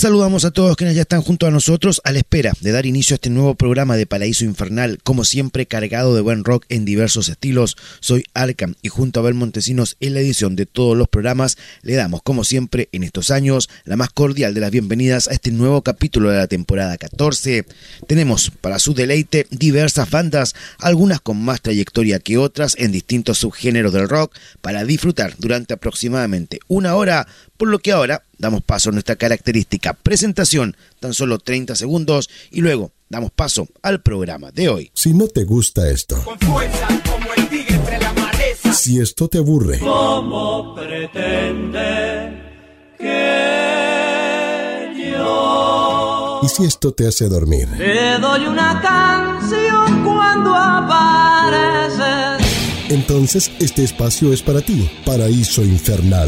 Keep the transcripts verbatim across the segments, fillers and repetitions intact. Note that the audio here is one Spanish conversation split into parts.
Saludamos a todos quienes ya están junto a nosotros a la espera de dar inicio a este nuevo programa de Paraíso Infernal, como siempre cargado de buen rock en diversos estilos. Soy Arkham y junto a Abel Montesinos en la edición de todos los programas le damos como siempre en estos años la más cordial de las bienvenidas a este nuevo capítulo de la temporada catorce. Tenemos para su deleite diversas bandas, algunas con más trayectoria que otras en distintos subgéneros del rock, para disfrutar durante aproximadamente una hora, por lo que ahora damos paso a nuestra característica presentación, tan solo treinta segundos, y luego damos paso al programa de hoy. Si no te gusta esto, con fuerza como el tigre entre la maleza, si esto te aburre, ¿cómo pretende que yo? Y si esto te hace dormir, Te doy una canción cuando apareces. entonces este espacio es para ti. Paraíso Infernal.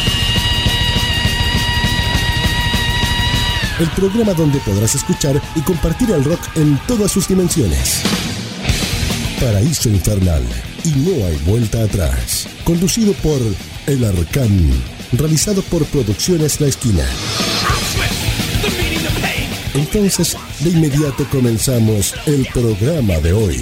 El programa donde podrás escuchar y compartir el rock en todas sus dimensiones. Paraíso Infernal, y no hay vuelta atrás. Conducido por El Arcán. Realizado por Producciones La Esquina. Entonces, de inmediato comenzamos el programa de hoy.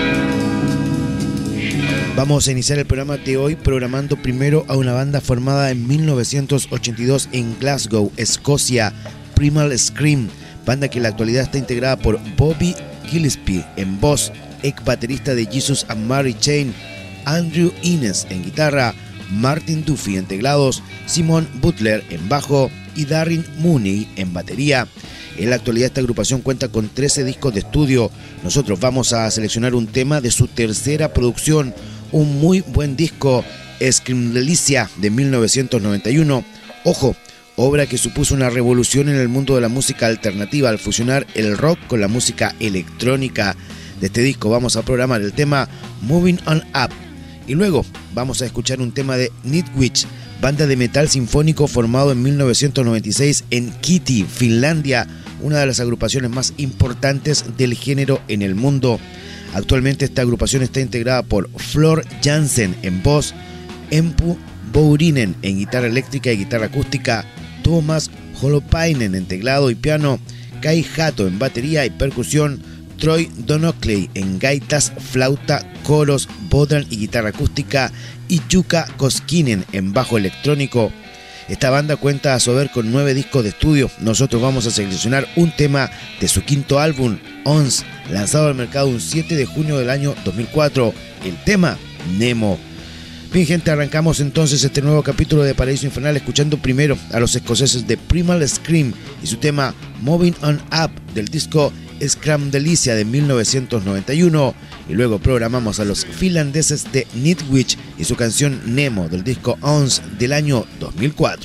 Vamos a iniciar el programa de hoy programando primero a una banda formada en mil novecientos ochenta y dos en Glasgow, Escocia, Primal Scream, banda que en la actualidad está integrada por Bobby Gillespie en voz, ex baterista de Jesus and Mary Chain, Andrew Innes en guitarra, Martin Duffy en teclados, Simon Butler en bajo y Darren Mooney en batería. En la actualidad esta agrupación cuenta con trece discos de estudio. Nosotros vamos a seleccionar un tema de su tercera producción, un muy buen disco, Scream Delicia de mil novecientos noventa y uno. Ojo, obra que supuso una revolución en el mundo de la música alternativa al fusionar el rock con la música electrónica. De este disco vamos a programar el tema Moving On Up y luego vamos a escuchar un tema de Nightwish, banda de metal sinfónico formado en mil novecientos noventa y seis en Kitty, Finlandia, una de las agrupaciones más importantes del género en el mundo. Actualmente esta agrupación está integrada por Flor Jansen en voz, Empu Bourinen en guitarra eléctrica y guitarra acústica, Thomas Holopainen en teclado y piano, Kai Hato en batería y percusión, Troy Donockley en gaitas, flauta, coros, bodhrán y guitarra acústica y Jukka Koskinen en bajo electrónico. Esta banda cuenta a su haber con nueve discos de estudio. Nosotros vamos a seleccionar un tema de su quinto álbum, Ons, lanzado al mercado un siete de junio del año dos mil cuatro, el tema Nemo. Bien, gente, arrancamos entonces este nuevo capítulo de Paraíso Infernal escuchando primero a los escoceses de Primal Scream y su tema Moving On Up del disco Scream Delicia de mil novecientos noventa y uno, y luego programamos a los finlandeses de Nightwish y su canción Nemo del disco Ons del año dos mil cuatro.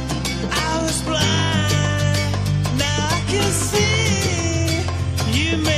You may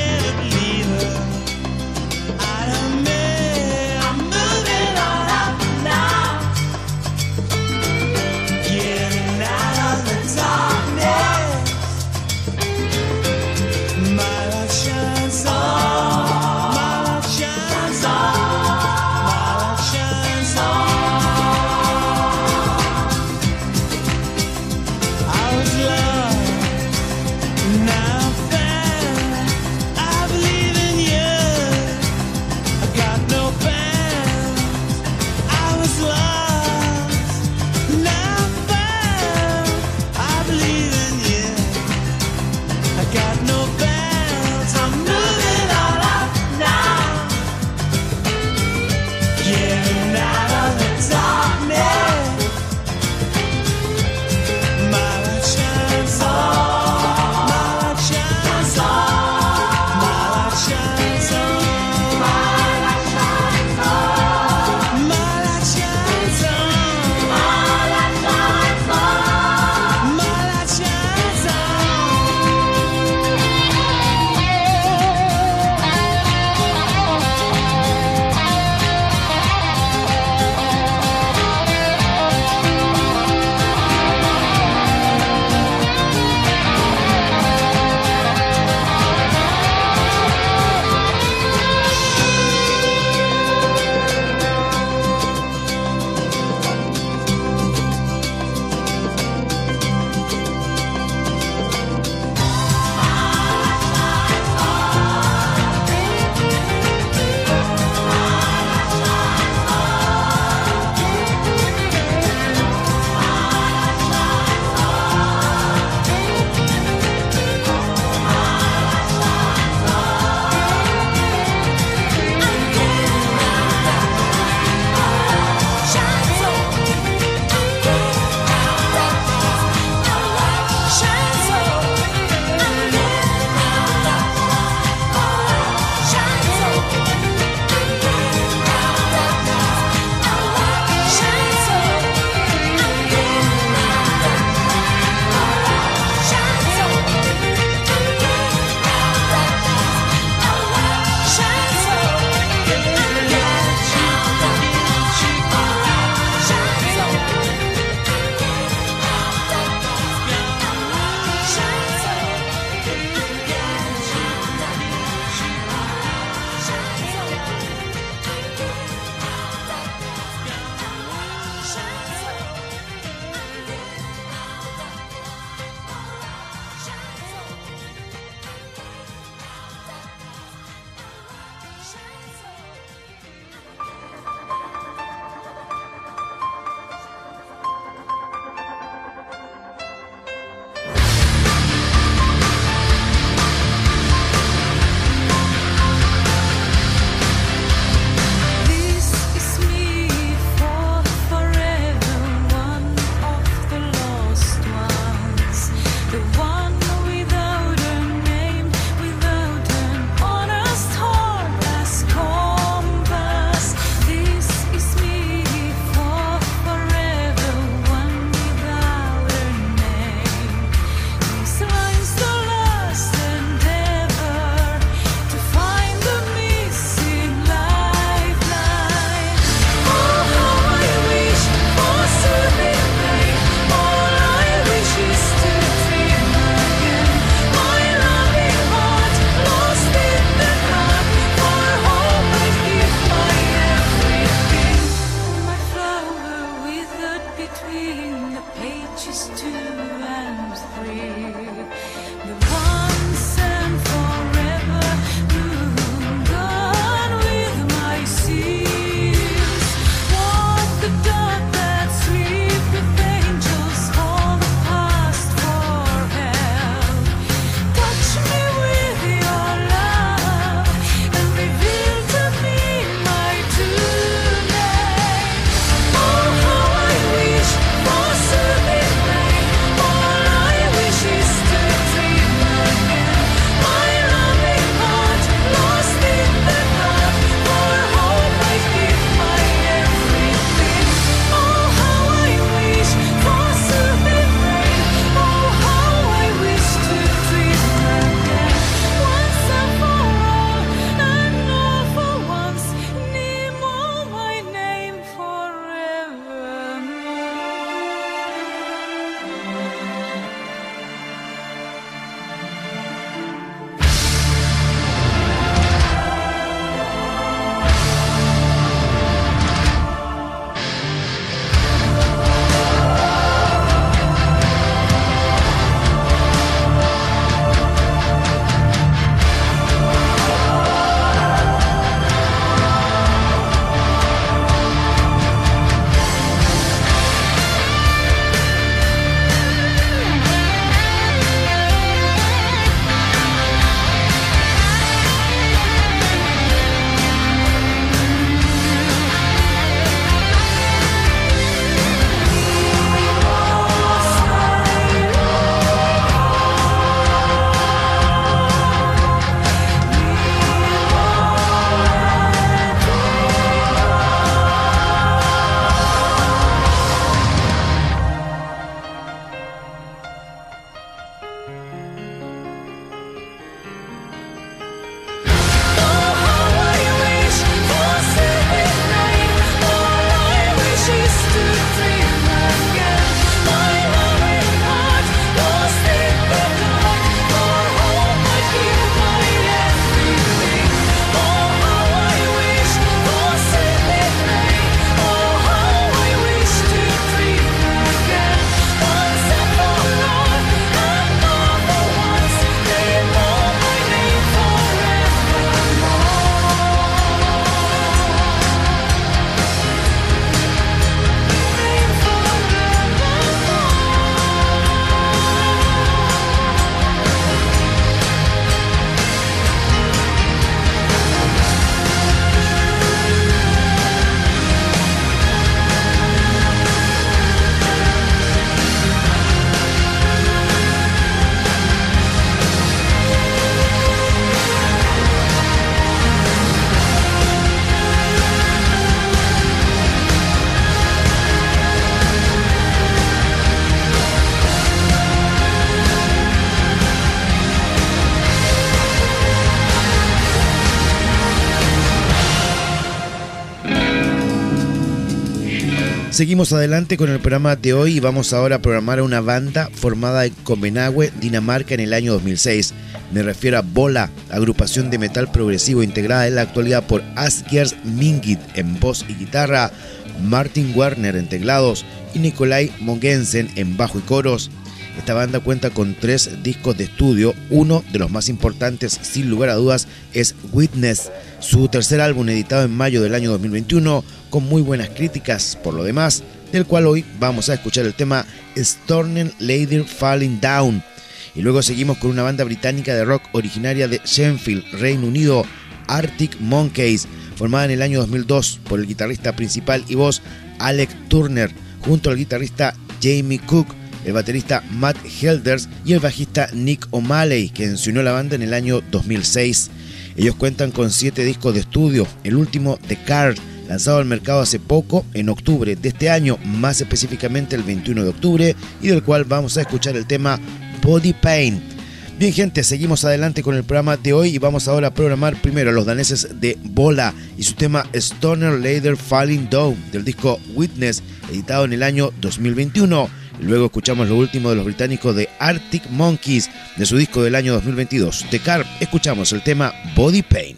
Seguimos adelante con el programa de hoy y vamos ahora a programar a una banda formada en Copenhague, Dinamarca en el año dos mil seis. Me refiero a Bola, agrupación de metal progresivo integrada en la actualidad por Asgers Mingit en voz y guitarra, Martin Werner en teclados y Nikolai Mogensen en bajo y coros. Esta banda cuenta con tres discos de estudio. Uno de los más importantes, sin lugar a dudas, es Witness, su tercer álbum editado en mayo del año dos mil veintiuno, con muy buenas críticas por lo demás, del cual hoy vamos a escuchar el tema Stornen Lady Falling Down. Y luego seguimos con una banda británica de rock originaria de Sheffield, Reino Unido, Arctic Monkeys, formada en el año dos mil dos por el guitarrista principal y voz Alec Turner, junto al guitarrista Jamie Cook, el baterista Matt Helders y el bajista Nick O'Malley, quien se unió a la banda en el año dos mil seis. Ellos cuentan con siete discos de estudio, el último, The Card, lanzado al mercado hace poco, en octubre de este año, más específicamente el veintiuno de octubre, y del cual vamos a escuchar el tema Body Pain. Bien, gente, seguimos adelante con el programa de hoy y vamos ahora a programar primero a los daneses de Bola y su tema Stoner Later Falling Down del disco Witness, editado en el año dos mil veintiuno. Luego escuchamos lo último de los británicos de Arctic Monkeys, de su disco del año dos mil veintidós. De Carp, escuchamos el tema Body Pain.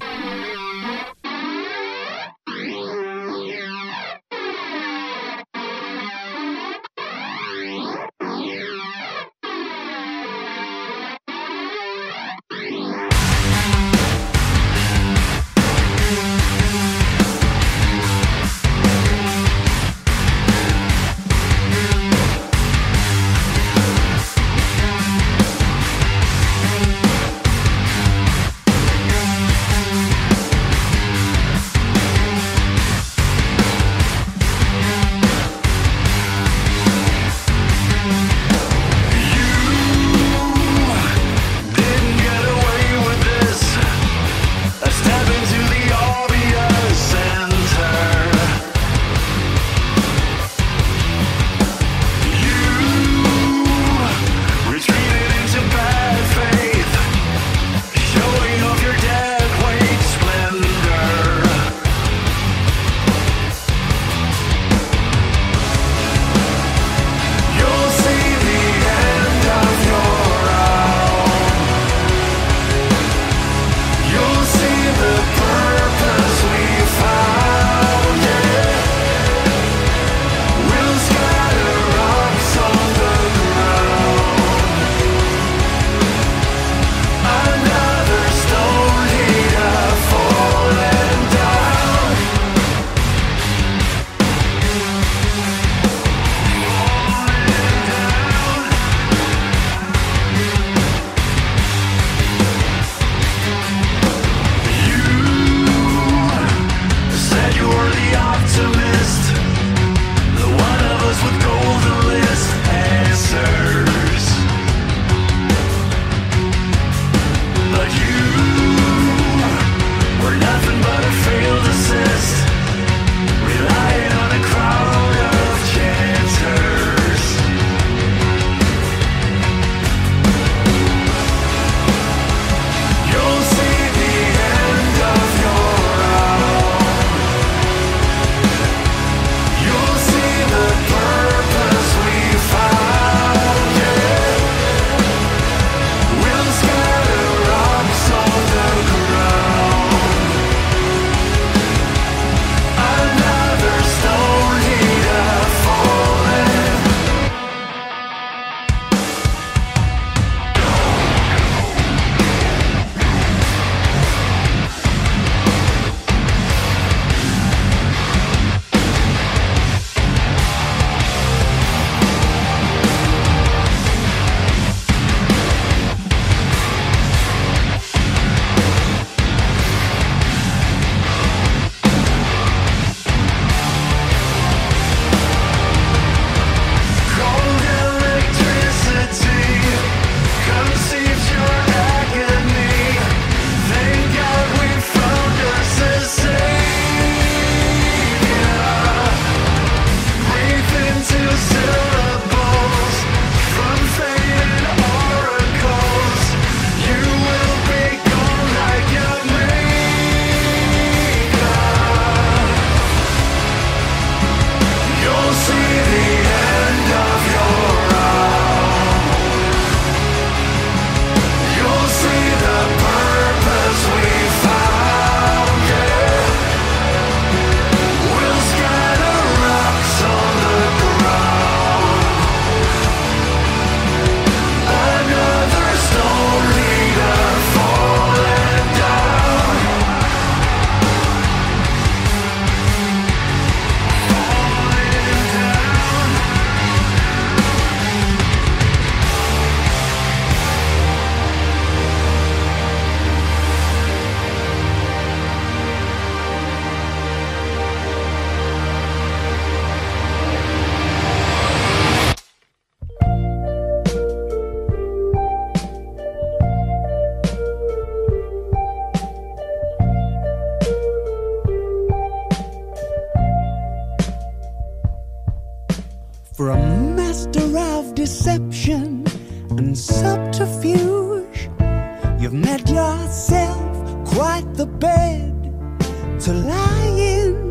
for a master of deception and subterfuge. You've made yourself quite the bed to lie in.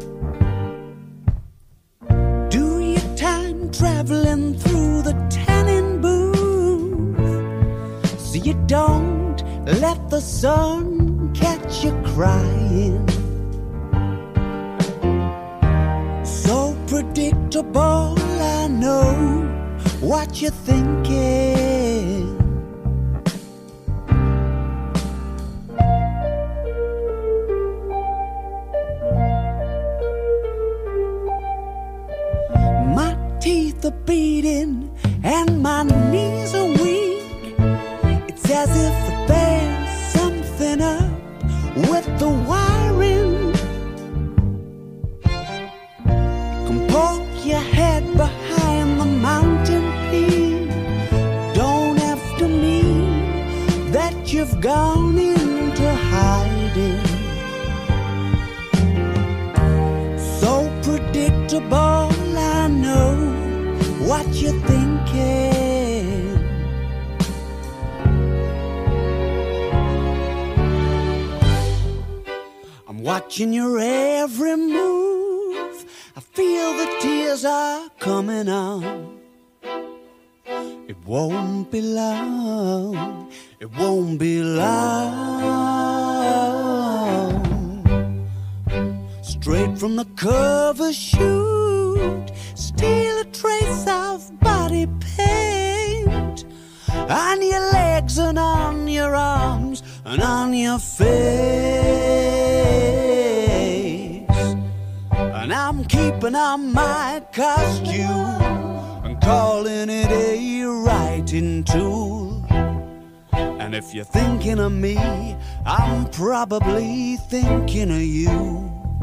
Do your time traveling through the tanning booth, so you don't let the sun catch you crying. So predictable, I know what you're thinking. My teeth are beating and my knees are weak. It's as if there's something up with the wiring. Come poke your head behind the mountain peak. Don't have to mean that you've gone into hiding. So predictable, I know what you're thinking. I'm watching your every move. I feel the tears are coming on. It won't be long. It won't be long. Straight from the cover shoot, steal a trace of body paint on your legs and on your arms and on your face. And I'm keeping on my costume and calling it a writing tool. And if you're thinking of me, I'm probably thinking of you.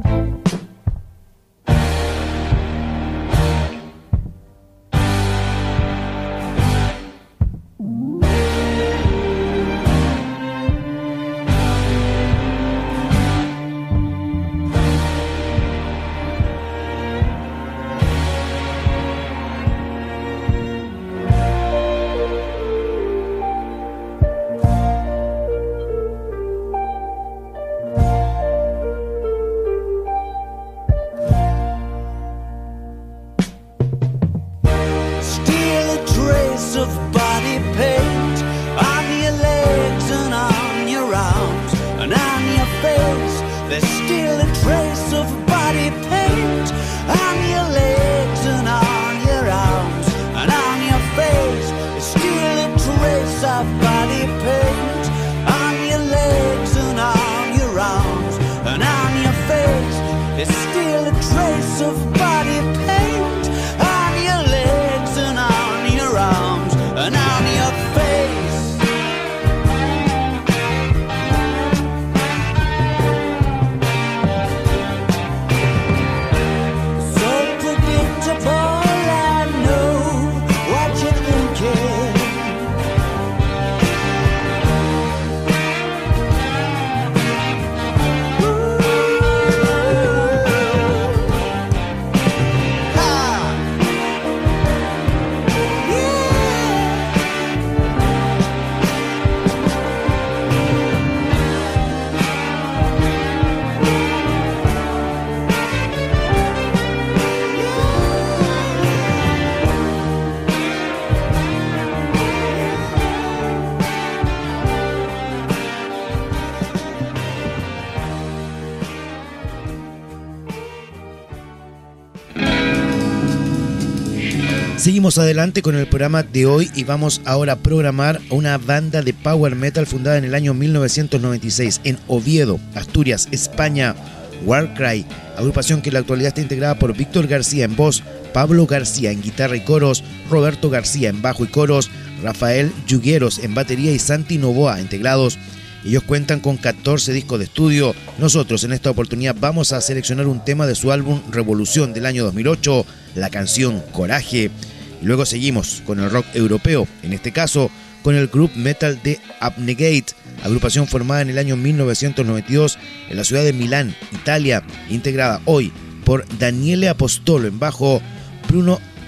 Seguimos adelante con el programa de hoy y vamos ahora a programar a una banda de power metal fundada en el año mil novecientos noventa y seis en Oviedo, Asturias, España. Warcry, agrupación que en la actualidad está integrada por Víctor García en voz, Pablo García en guitarra y coros, Roberto García en bajo y coros, Rafael Yugueros en batería y Santi Novoa en teclados. Ellos cuentan con catorce discos de estudio. Nosotros en esta oportunidad vamos a seleccionar un tema de su álbum Revolución del año dos mil ocho, la canción Coraje. Y luego seguimos con el rock europeo, en este caso con el group metal de Abnegate, agrupación formada en el año mil novecientos noventa y dos en la ciudad de Milán, Italia, integrada hoy por Daniele Apostolo en bajo, Bruno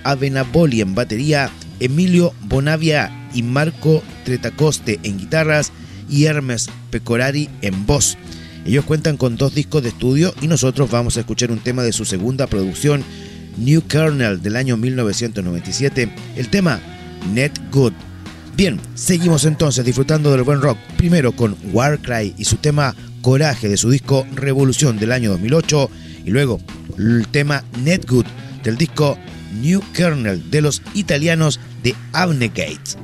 Avenaboli en batería, Emilio Bonavia y Marco Tretacoste en guitarras y Hermes Pecorari en voz. Ellos cuentan con dos discos de estudio y nosotros vamos a escuchar un tema de su segunda producción, New Kernel, del año mil novecientos noventa y siete, el tema Net Good. Bien, seguimos entonces disfrutando del buen rock, primero con Warcry y su tema Coraje de su disco Revolución del año dos mil ocho y luego el tema Net Good del disco New Kernel de los italianos de Abnegate.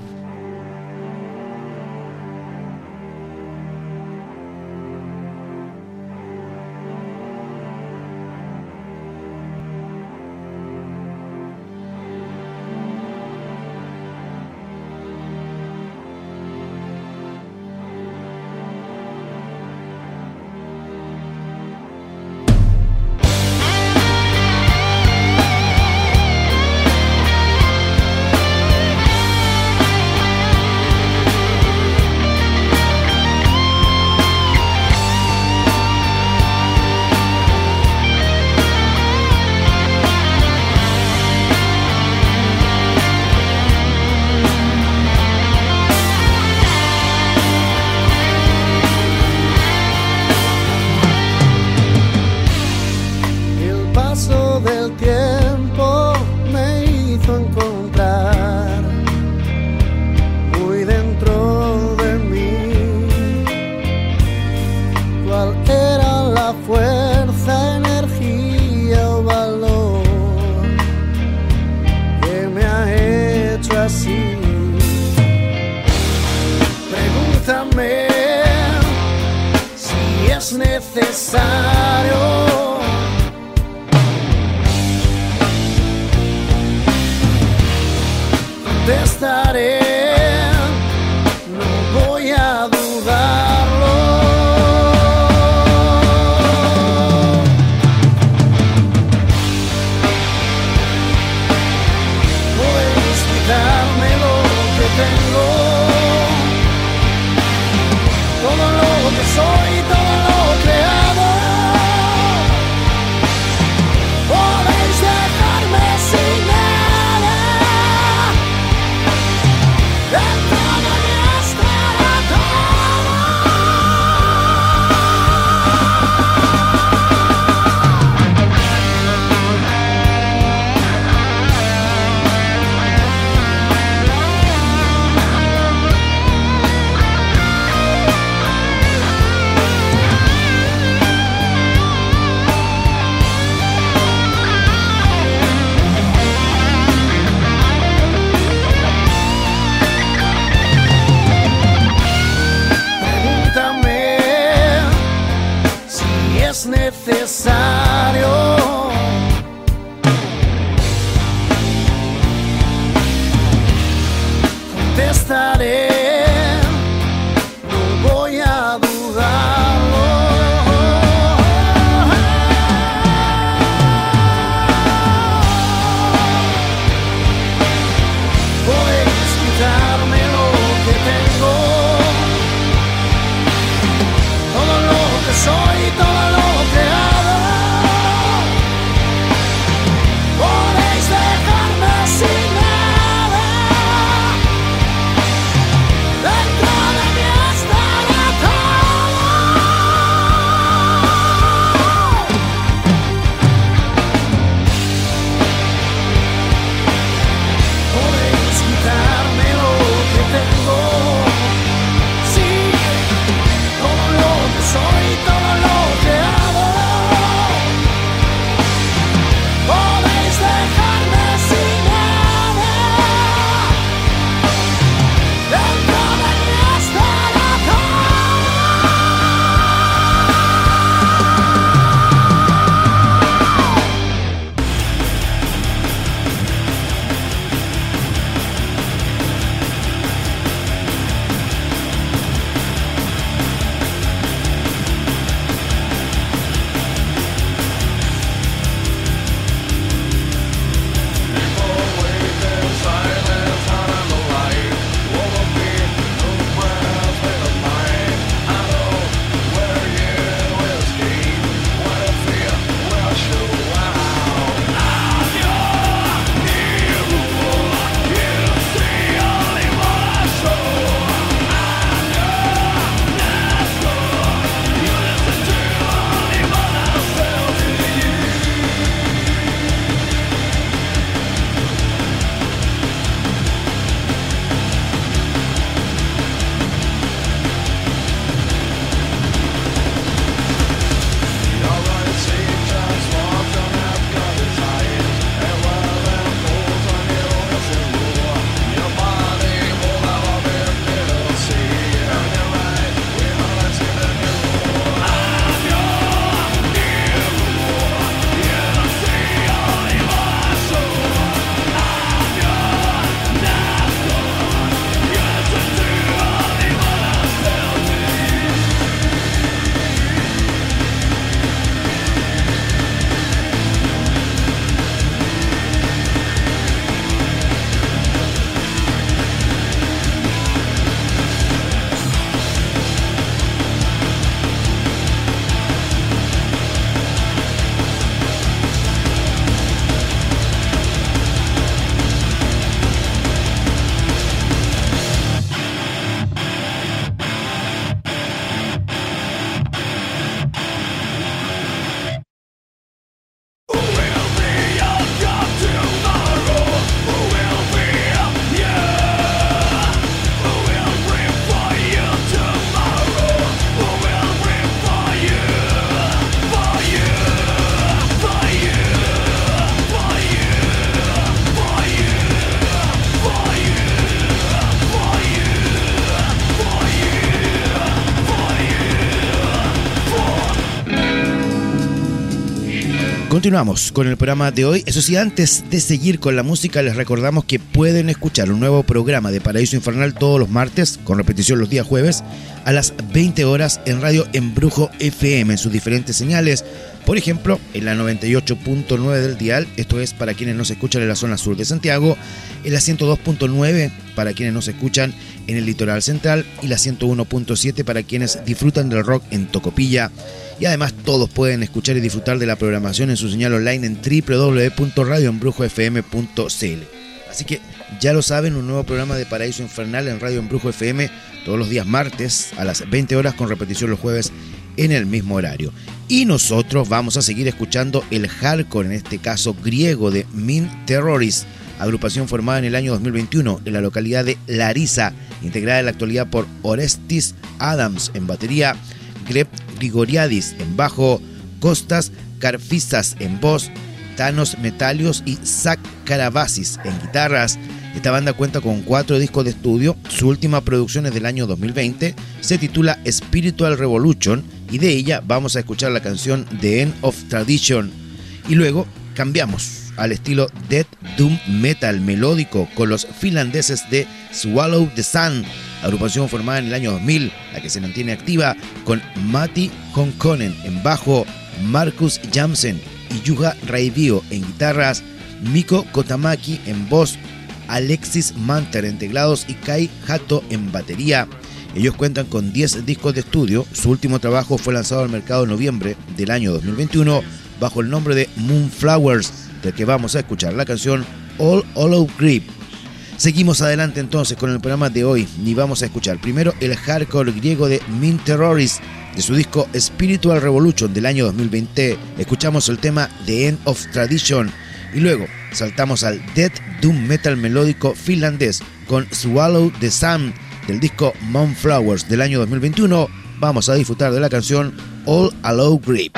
Continuamos con el programa de hoy. Eso sí, antes de seguir con la música, les recordamos que pueden escuchar un nuevo programa de Paraíso Infernal todos los martes, con repetición los días jueves, a las veinte horas en Radio Embrujo F M, en sus diferentes señales. Por ejemplo, en la noventa y ocho punto nueve del dial, esto es para quienes nos escuchan en la zona sur de Santiago, en la ciento dos punto nueve para quienes nos escuchan en el litoral central y la ciento uno punto siete para quienes disfrutan del rock en Tocopilla. Y además todos pueden escuchar y disfrutar de la programación en su señal online en doble u doble u doble u punto radio embrujo f m punto c l. Así que ya lo saben, un nuevo programa de Paraíso Infernal en Radio Embrujo F M todos los días martes a las veinte horas, con repetición los jueves en el mismo horario. Y nosotros vamos a seguir escuchando el hardcore, en este caso griego, de Mean Terrorist, agrupación formada en el año dos mil veintiuno en la localidad de Larisa, integrada en la actualidad por Orestis Adams en batería, Gleb Grigoriadis en bajo, Kostas Karfisas en voz, Thanos Metalios y Zach Karavasis en guitarras. Esta banda cuenta con cuatro discos de estudio. Su última producción es del año dos mil veinte, se titula Spiritual Revolution, y de ella vamos a escuchar la canción The End of Tradition. Y luego cambiamos al estilo Death Doom Metal melódico con los finlandeses de Swallow the Sun, agrupación formada en el año dos mil, la que se mantiene activa con Matti Honkonen en bajo, Markus Jamsen y Juha Raivio en guitarras, Mikko Kotamaki en voz, Alexis Manter en teclados y Kai Hato en batería. Ellos cuentan con diez discos de estudio. Su último trabajo fue lanzado al mercado en noviembre del año dos mil veintiuno bajo el nombre de Moonflowers, del que vamos a escuchar la canción All Hollow Grip. Seguimos adelante entonces con el programa de hoy y vamos a escuchar primero el hardcore griego de Mean Terrorist, de su disco Spiritual Revolution del año dos mil veinte. Escuchamos el tema The End of Tradition y luego saltamos al Death Doom Metal melódico finlandés con Swallow the Sun del disco Moonflowers del año dos mil veintiuno. Vamos a disfrutar de la canción All Hollow Grip.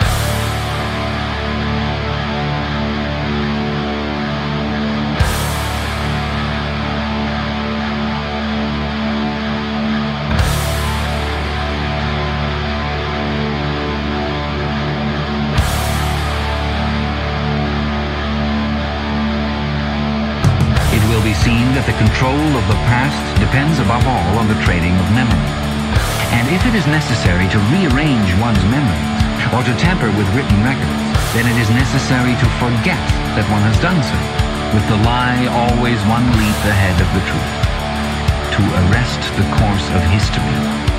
That the control of the past depends above all on the trading of memory. And if it is necessary to rearrange one's memories or to tamper with written records, then it is necessary to forget that one has done so, with the lie always one leap ahead of the truth, to arrest the course of history.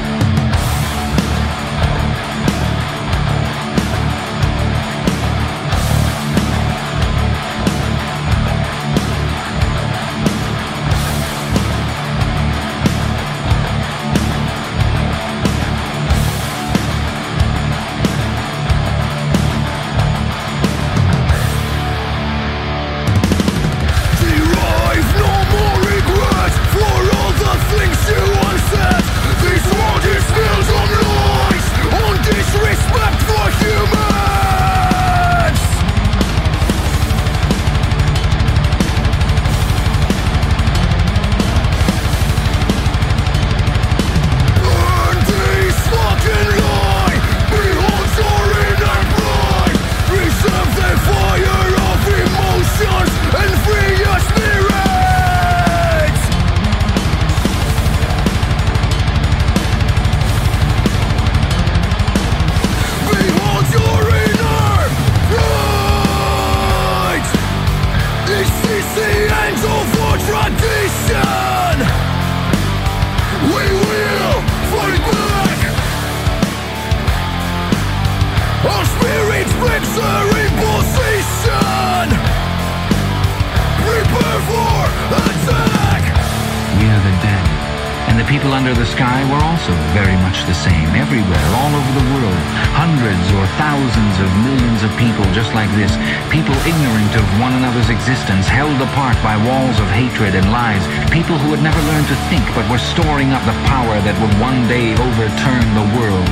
And lies, people who had never learned to think but were storing up the power that would one day overturn the world.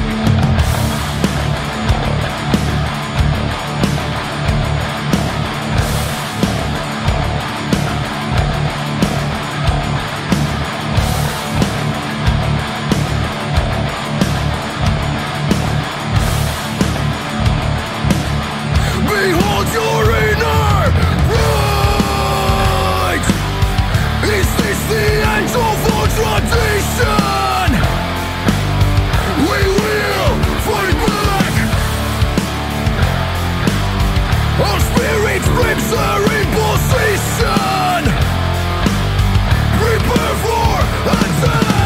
Behold your Our spirit flips are in position. Prepare for attack.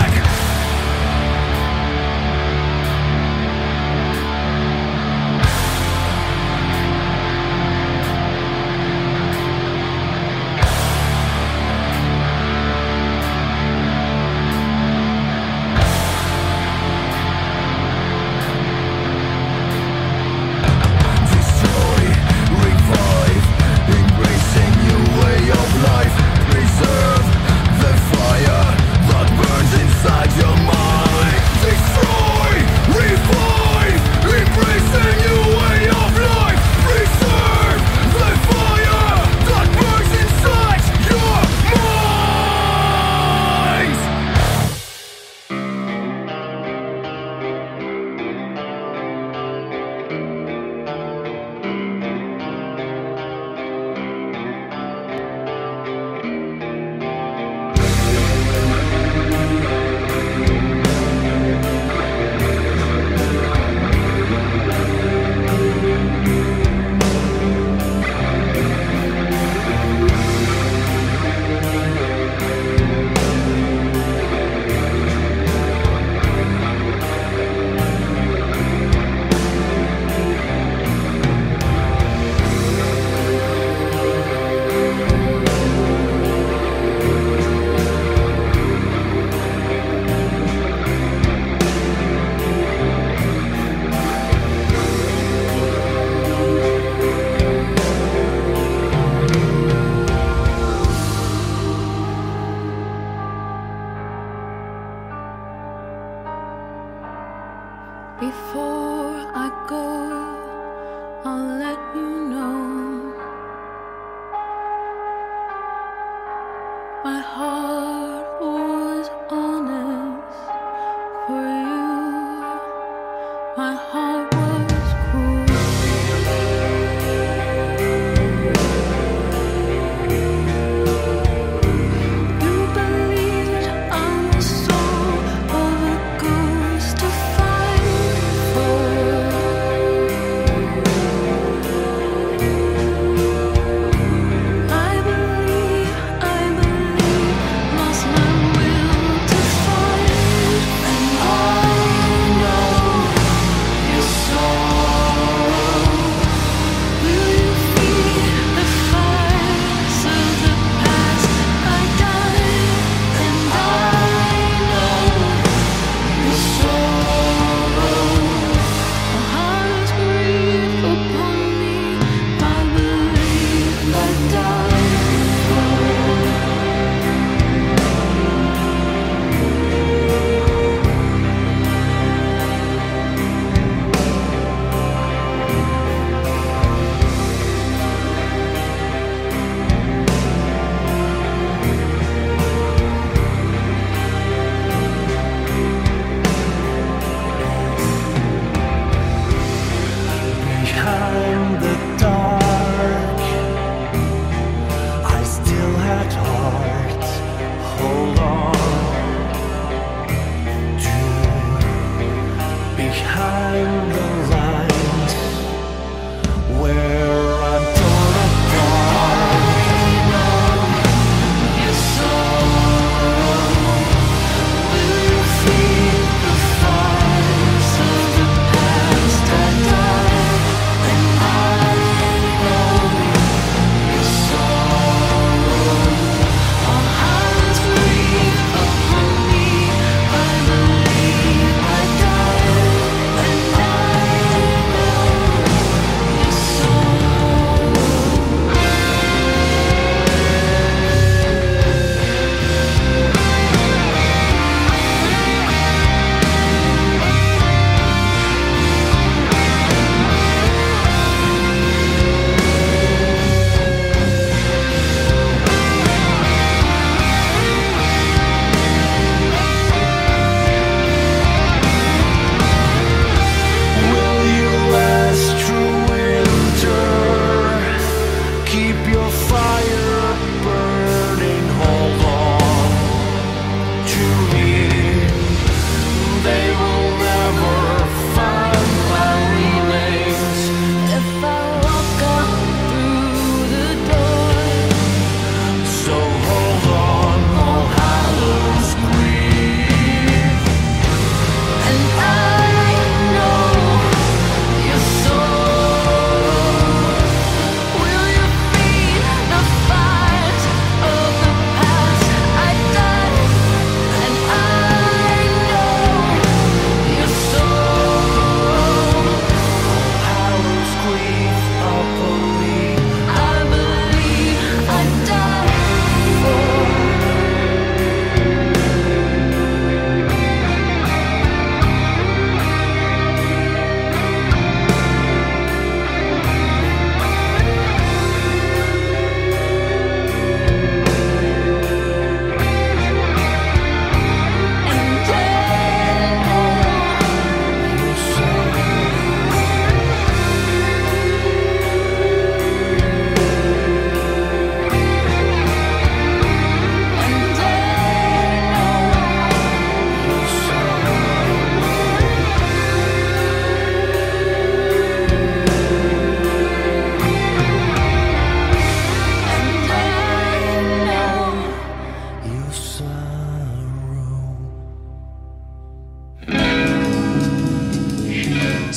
Destroy, revive, embracing new way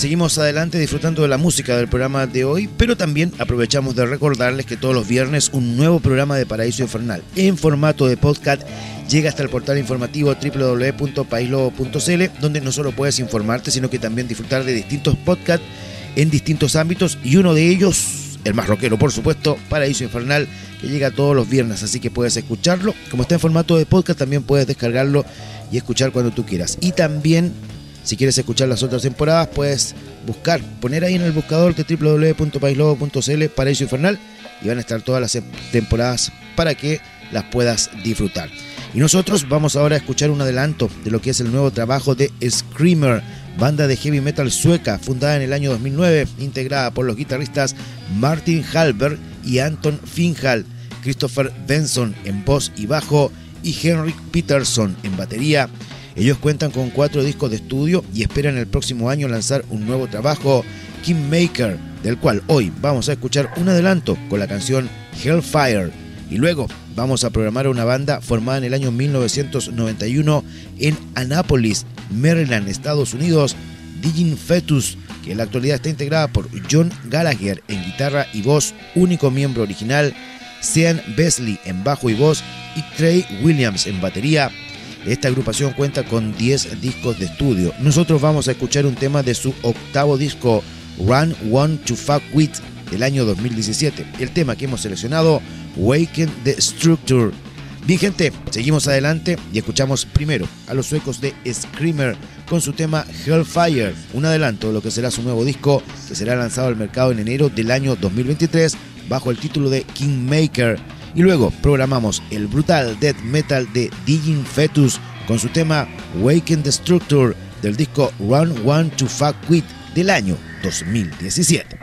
seguimos adelante disfrutando de la música del programa de hoy, pero también aprovechamos de recordarles que todos los viernes un nuevo programa de Paraíso Infernal en formato de podcast llega hasta el portal informativo doble u doble u doble u punto país lobo punto c l, donde no solo puedes informarte, sino que también disfrutar de distintos podcasts en distintos ámbitos, y uno de ellos, el más rockero por supuesto, Paraíso Infernal, que llega todos los viernes, así que puedes escucharlo. Como está en formato de podcast, también puedes descargarlo y escuchar cuando tú quieras. Y también, si quieres escuchar las otras temporadas, puedes buscar, poner ahí en el buscador de doble u doble u doble u punto país lobo punto c l Paraíso Infernal, y van a estar todas las temporadas para que las puedas disfrutar. Y nosotros vamos ahora a escuchar un adelanto de lo que es el nuevo trabajo de Screamer, banda de heavy metal sueca fundada en el año dos mil nueve, integrada por los guitarristas Martin Hallberg y Anton Finhal, Christopher Benson en voz y bajo y Henrik Peterson en batería. Ellos cuentan con cuatro discos de estudio y esperan el próximo año lanzar un nuevo trabajo, Kingmaker, del cual hoy vamos a escuchar un adelanto con la canción Hellfire. Y luego vamos a programar a una banda formada en el año mil novecientos noventa y uno en Annapolis, Maryland, Estados Unidos, Digging Fetus, que en la actualidad está integrada por John Gallagher en guitarra y voz, único miembro original, Sean Besley en bajo y voz y Trey Williams en batería. Esta agrupación cuenta con diez discos de estudio. Nosotros vamos a escuchar un tema de su octavo disco, Run One to Fuck With, del año dos mil diecisiete. El tema que hemos seleccionado, Waken the Structure. Bien, gente, seguimos adelante y escuchamos primero a los suecos de Screamer con su tema Hellfire, un adelanto de lo que será su nuevo disco, que será lanzado al mercado en enero del año dos mil veintitrés bajo el título de Kingmaker. Y luego programamos el brutal death metal de Digging Fetus con su tema Waken the Structure del disco Run One to Fuck With del año dos mil diecisiete.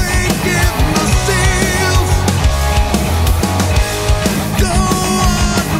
Go on!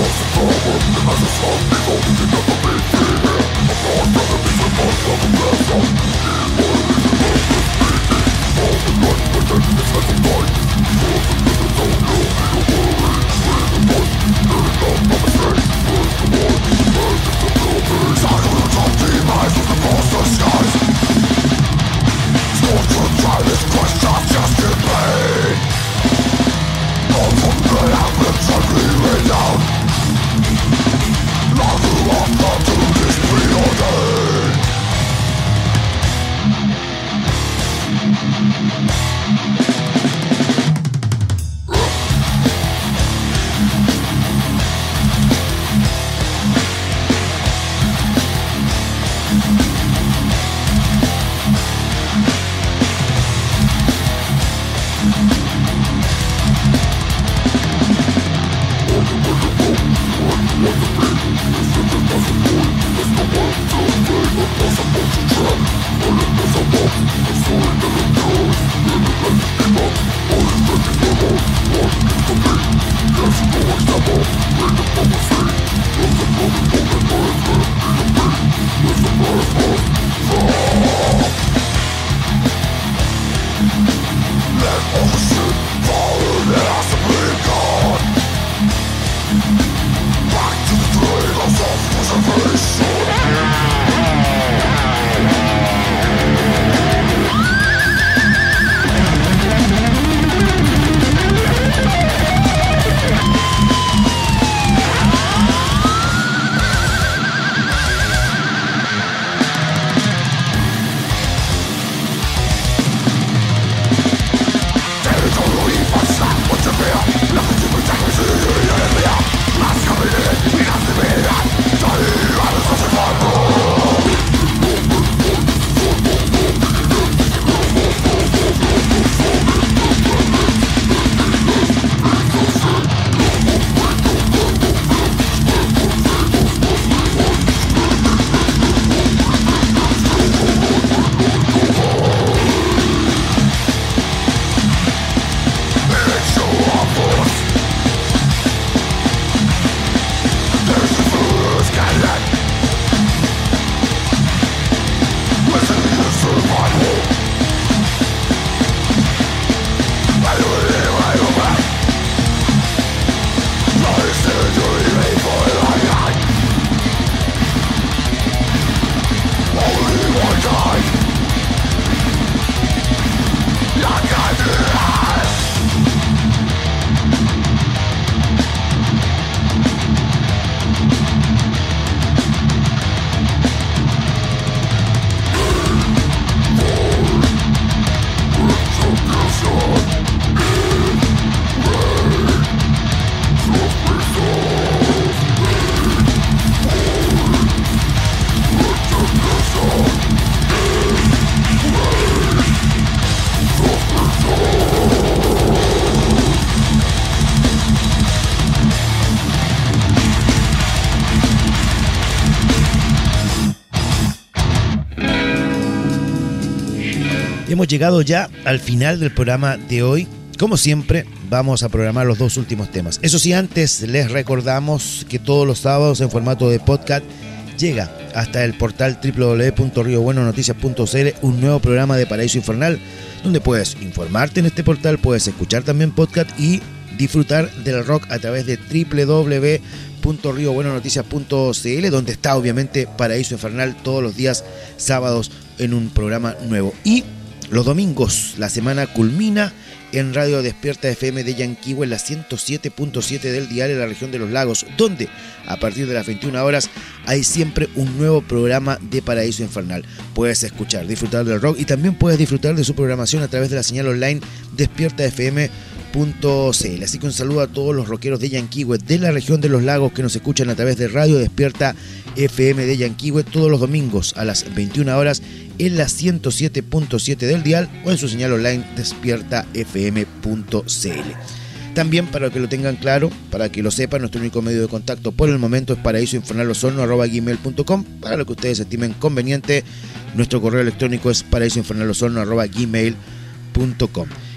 Hemos llegado ya al final del programa de hoy. Como siempre, vamos a programar los dos últimos temas. Eso sí, antes les recordamos que todos los sábados en formato de podcast llega hasta el portal doble u doble u doble u punto rio bueno noticias punto c l un nuevo programa de Paraíso Infernal, donde puedes informarte en este portal, puedes escuchar también podcast y disfrutar del rock a través de doble u doble u doble u punto rio bueno noticias punto c l, donde está obviamente Paraíso Infernal todos los días sábados en un programa nuevo. Y los domingos la semana culmina en Radio Despierta F M de Yanquihue en la ciento siete punto siete del dial en la región de los lagos, donde a partir de las veintiuna horas hay siempre un nuevo programa de Paraíso Infernal. Puedes escuchar, disfrutar del rock y también puedes disfrutar de su programación a través de la señal online despierta f m punto c l. Así que un saludo a todos los rockeros de Yanquihue, de la región de los lagos, que nos escuchan a través de Radio Despierta F M de Yanquihue todos los domingos a las veintiuna horas en la ciento siete punto siete del dial o en su señal online despierta f m punto c l. También, para que lo tengan claro, para que lo sepan, nuestro único medio de contacto por el momento es paraísoinfernalosorno arroba gmail punto com. Para lo que ustedes estimen conveniente, nuestro correo electrónico es paraísoinfernalosorno arroba gmail punto com.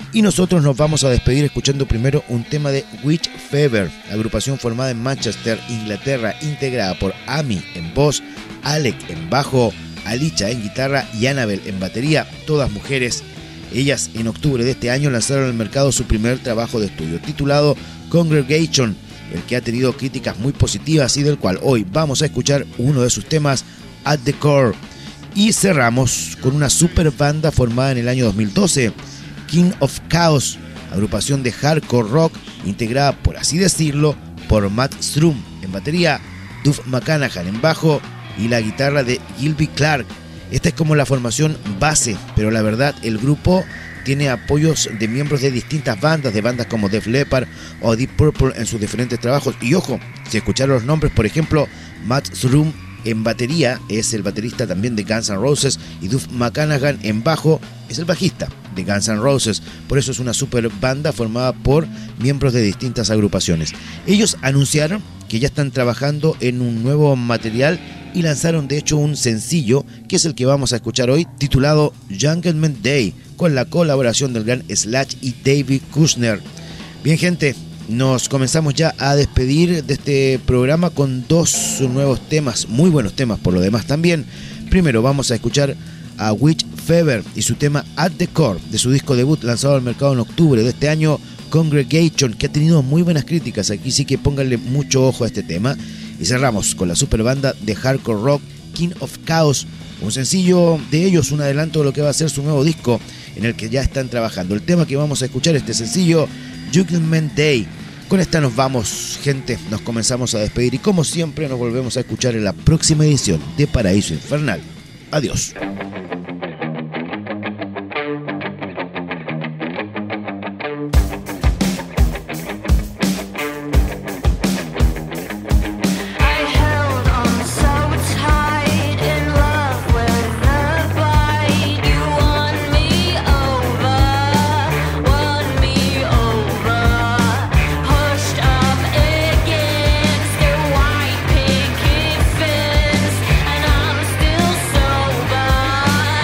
Y nosotros nos vamos a despedir escuchando primero un tema de Witch Fever, agrupación formada en Manchester, Inglaterra, integrada por Amy en voz, Alec en bajo, Alicia en guitarra y Annabel en batería, todas mujeres. Ellas en octubre de este año lanzaron al mercado su primer trabajo de estudio, titulado Congregation, el que ha tenido críticas muy positivas y del cual hoy vamos a escuchar uno de sus temas, At the Core. Y cerramos con una super banda formada en el año dos mil doce, King of Chaos, agrupación de hardcore rock integrada, por así decirlo, por Matt Strum en batería, Duff McCanahan en bajo y la guitarra de Gilby Clarke. Esta es como la formación base, pero la verdad el grupo tiene apoyos de miembros de distintas bandas, de bandas como Def Leppard o Deep Purple en sus diferentes trabajos. Y ojo, si escucharon los nombres, por ejemplo, Matt Strum en batería es el baterista también de Guns N' Roses y Duff McCanahan en bajo es el bajista de Guns N' Roses. Por eso es una super banda formada por miembros de distintas agrupaciones. Ellos anunciaron que ya están trabajando en un nuevo material y lanzaron de hecho un sencillo que es el que vamos a escuchar hoy, titulado Judgment Day, con la colaboración del gran Slash y David Kushner. Bien, gente, nos comenzamos ya a despedir de este programa con dos nuevos temas, muy buenos temas por lo demás también. Primero vamos a escuchar a Witch Fever y su tema At the Core, de su disco debut lanzado al mercado en octubre de este año, Congregation, que ha tenido muy buenas críticas. Aquí sí que pónganle mucho ojo a este tema. Y cerramos con la super banda de hardcore rock King of Chaos, un sencillo de ellos, un adelanto de lo que va a ser su nuevo disco en el que ya están trabajando. El tema que vamos a escuchar, este sencillo, Judgment Day. Con esta nos vamos, gente, nos comenzamos a despedir y como siempre nos volvemos a escuchar en la próxima edición de Paraíso Infernal. Adiós. And I'm still sober.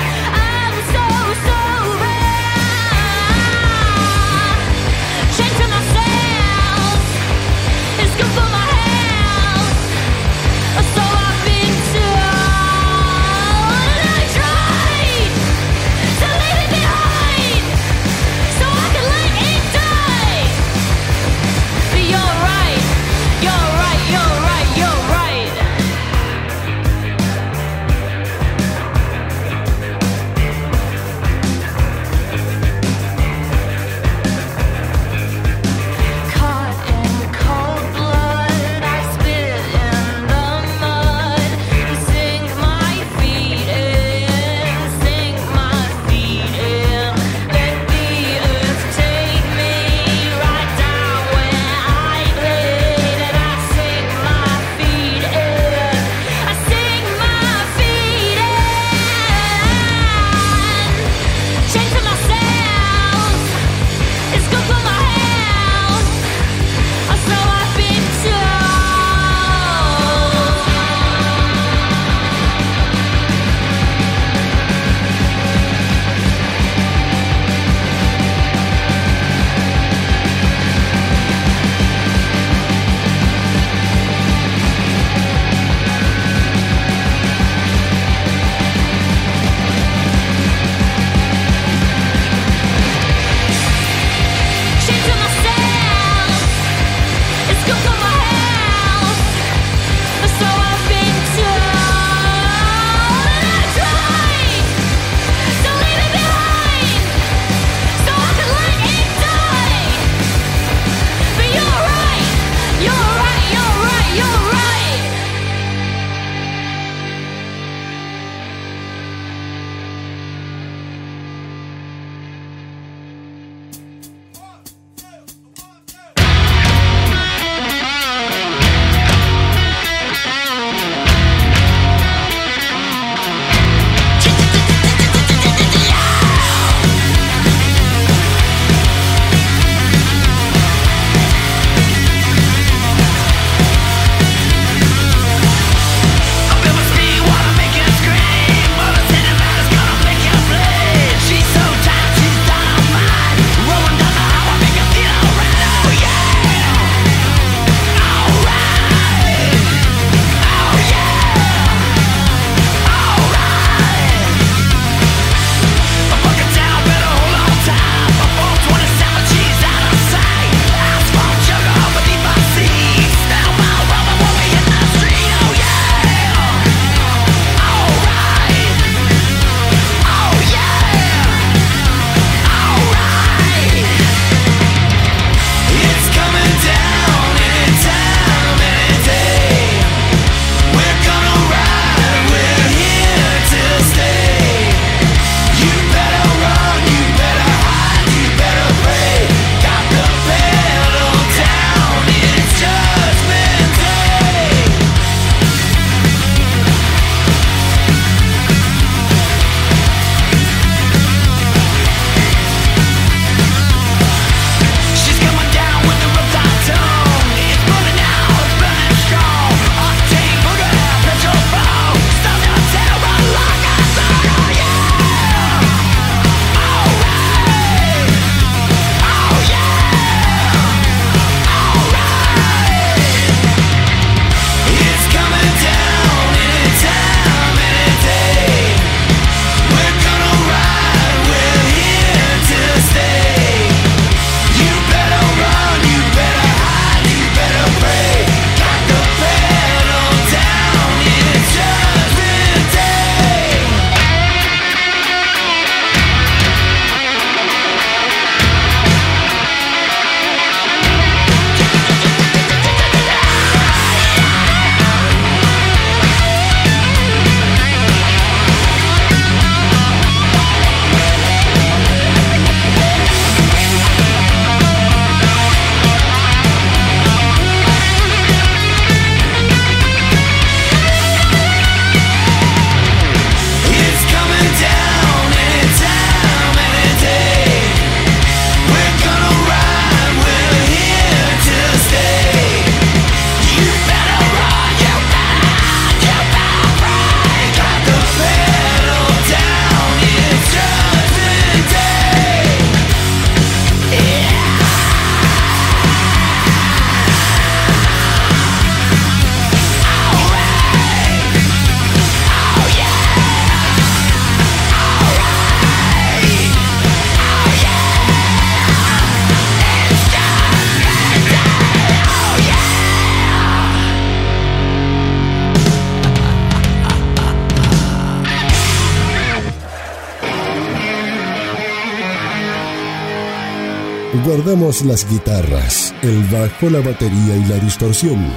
guardamos las guitarras, el bajo, la batería y la distorsión.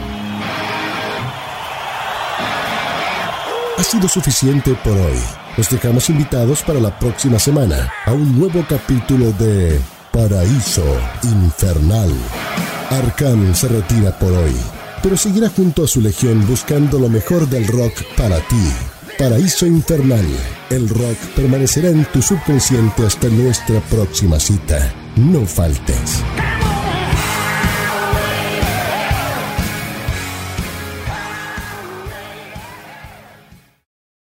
Ha sido suficiente por hoy. Los dejamos invitados para la próxima semana a un nuevo capítulo de Paraíso Infernal. Arkham se retira por hoy, pero seguirá junto a su legión buscando lo mejor del rock para ti. Paraíso Infernal. El rock permanecerá en tu subconsciente hasta nuestra próxima cita. No faltes.